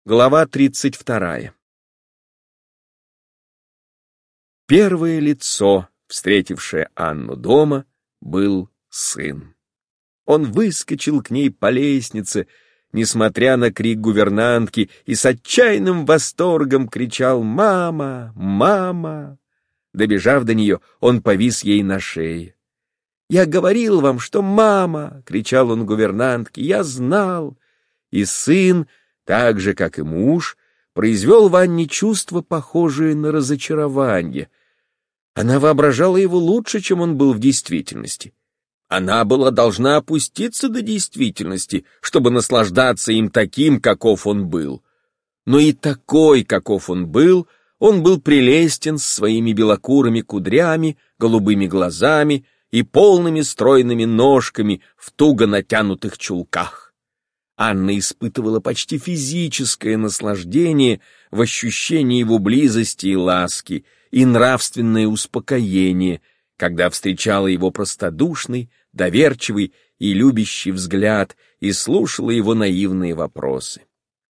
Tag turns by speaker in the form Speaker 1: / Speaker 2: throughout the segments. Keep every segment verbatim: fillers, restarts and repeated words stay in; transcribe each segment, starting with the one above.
Speaker 1: Глава тридцать вторая. Первое лицо, встретившее Анну дома, был сын. Он выскочил к ней по лестнице, несмотря на крик гувернантки, и с отчаянным восторгом кричал «Мама! Мама!». Добежав до нее, он повис ей на шее. «Я говорил вам, что мама!» — кричал он гувернантке. «Я знал!» И сын, так же, как и муж, произвел в Анне чувство, похожее на разочарование. Она воображала его лучше, чем он был в действительности. Она была должна опуститься до действительности, чтобы наслаждаться им таким, каков он был. Но и такой, каков он был, он был прелестен с своими белокурыми кудрями, голубыми глазами и полными стройными ножками в туго натянутых чулках. Анна испытывала почти физическое наслаждение в ощущении его близости и ласки, и нравственное успокоение, когда встречала его простодушный, доверчивый и любящий взгляд и слушала его наивные вопросы.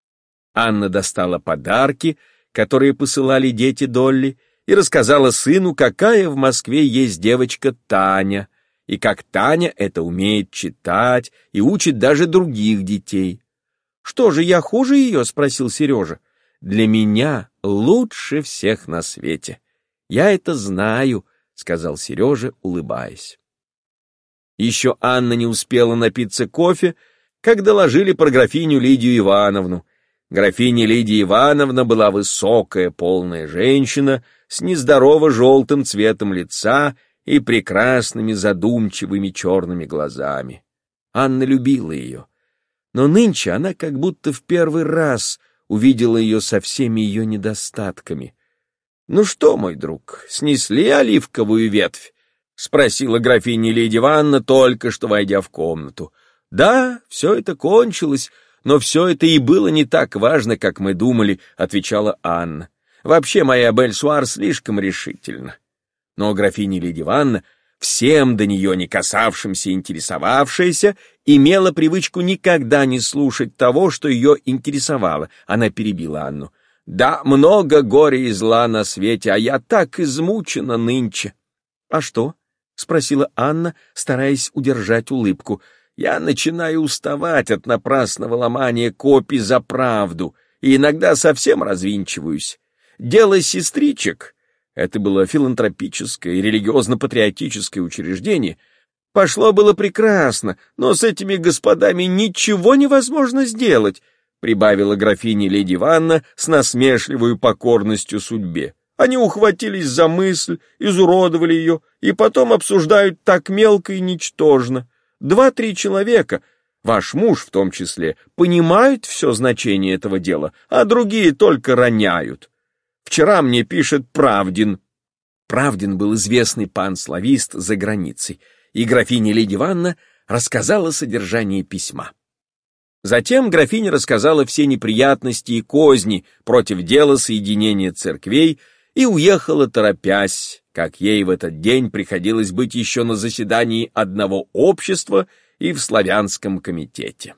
Speaker 1: Анна достала подарки, которые посылали дети Долли, и рассказала сыну, какая в Москве есть девочка Таня, и как Таня это умеет читать и учит даже других детей. «Что же, я хуже ее?» — спросил Сережа. «Для меня лучше всех на свете. Я это знаю», — сказал Сережа, улыбаясь. Еще Анна не успела напиться кофе, как доложили про графиню Лидию Ивановну. Графиня Лидия Ивановна была высокая, полная женщина с нездорово-желтым цветом лица и прекрасными задумчивыми черными глазами. Анна любила ее, но нынче она как будто в первый раз увидела ее со всеми ее недостатками. «Ну что, мой друг, снесли оливковую ветвь?» — спросила графиня Лидия Ивановна, только что войдя в комнату. «Да, все это кончилось, но все это и было не так важно, как мы думали», — отвечала Анна. «Вообще моя Бель-Суар слишком решительна». Но графиня Лидия Ивановна, всем до нее не касавшимся интересовавшаяся, имела привычку никогда не слушать того, что ее интересовало. Она перебила Анну. «Да, много горя и зла на свете, а я так измучена нынче». «А что?» — спросила Анна, стараясь удержать улыбку. «Я начинаю уставать от напрасного ломания копий за правду и иногда совсем развинчиваюсь. Дело сестричек». Это было филантропическое и религиозно-патриотическое учреждение. Пошло было прекрасно, но с этими господами ничего невозможно сделать, прибавила графиня Лидия Ивановна с насмешливой покорностью судьбе. Они ухватились за мысль, изуродовали ее, и потом обсуждают так мелко и ничтожно. Два-три человека, ваш муж в том числе, понимают все значение этого дела, а другие только роняют. Вчера мне пишет Правдин. Правдин был известный пан-славист за границей, и графиня Лидия Ивановна рассказала содержание письма. Затем графиня рассказала все неприятности и козни против дела соединения церквей и уехала торопясь, как ей в этот день приходилось быть еще на заседании одного общества и в славянском комитете.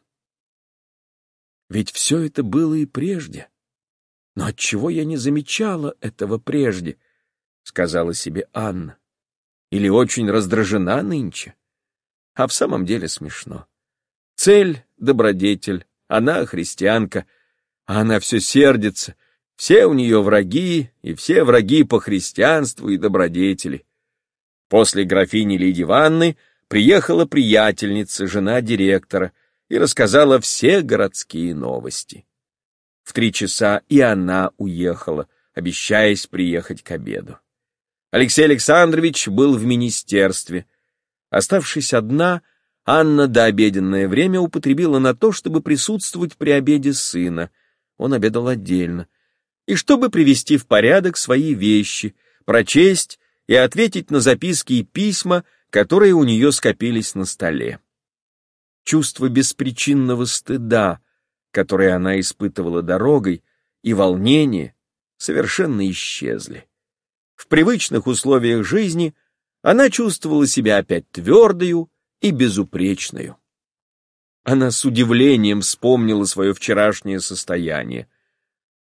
Speaker 1: Ведь все это было и прежде. «Но отчего я не замечала этого прежде?» — сказала себе Анна. «Или очень раздражена нынче?» А в самом деле смешно. Цель — добродетель, она христианка, а она все сердится. Все у нее враги, и все враги по христианству и добродетели. После графини Лидии Ивановны приехала приятельница, жена директора, и рассказала все городские новости. В три часа и она уехала, обещаясь приехать к обеду. Алексей Александрович был в министерстве. Оставшись одна, Анна дообеденное время употребила на то, чтобы присутствовать при обеде сына. Он обедал отдельно. И чтобы привести в порядок свои вещи, прочесть и ответить на записки и письма, которые у нее скопились на столе. Чувство беспричинного стыда, которые она испытывала дорогой, и волнение совершенно исчезли. В привычных условиях жизни она чувствовала себя опять твердою и безупречною. Она с удивлением вспомнила свое вчерашнее состояние.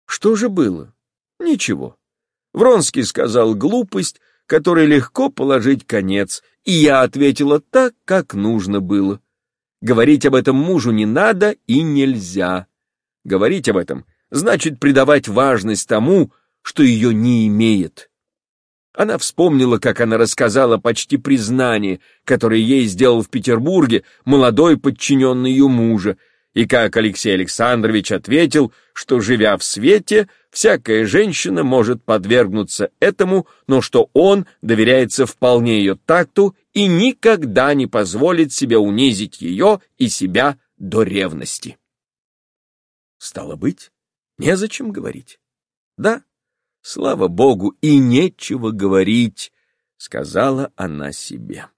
Speaker 1: Что же было? Ничего. Вронский сказал глупость, которой легко положить конец, и я ответила так, как нужно было. Говорить об этом мужу не надо и нельзя. Говорить об этом значит придавать важность тому, что ее не имеет. Она вспомнила, как она рассказала почти признание, которое ей сделал в Петербурге молодой подчиненный ее мужа, и как Алексей Александрович ответил, что, живя в свете, всякая женщина может подвергнуться этому, но что он доверяется вполне ее такту и никогда не позволит себе унизить ее и себя до ревности. Стало быть, незачем говорить. Да, слава Богу, и нечего говорить, сказала она себе.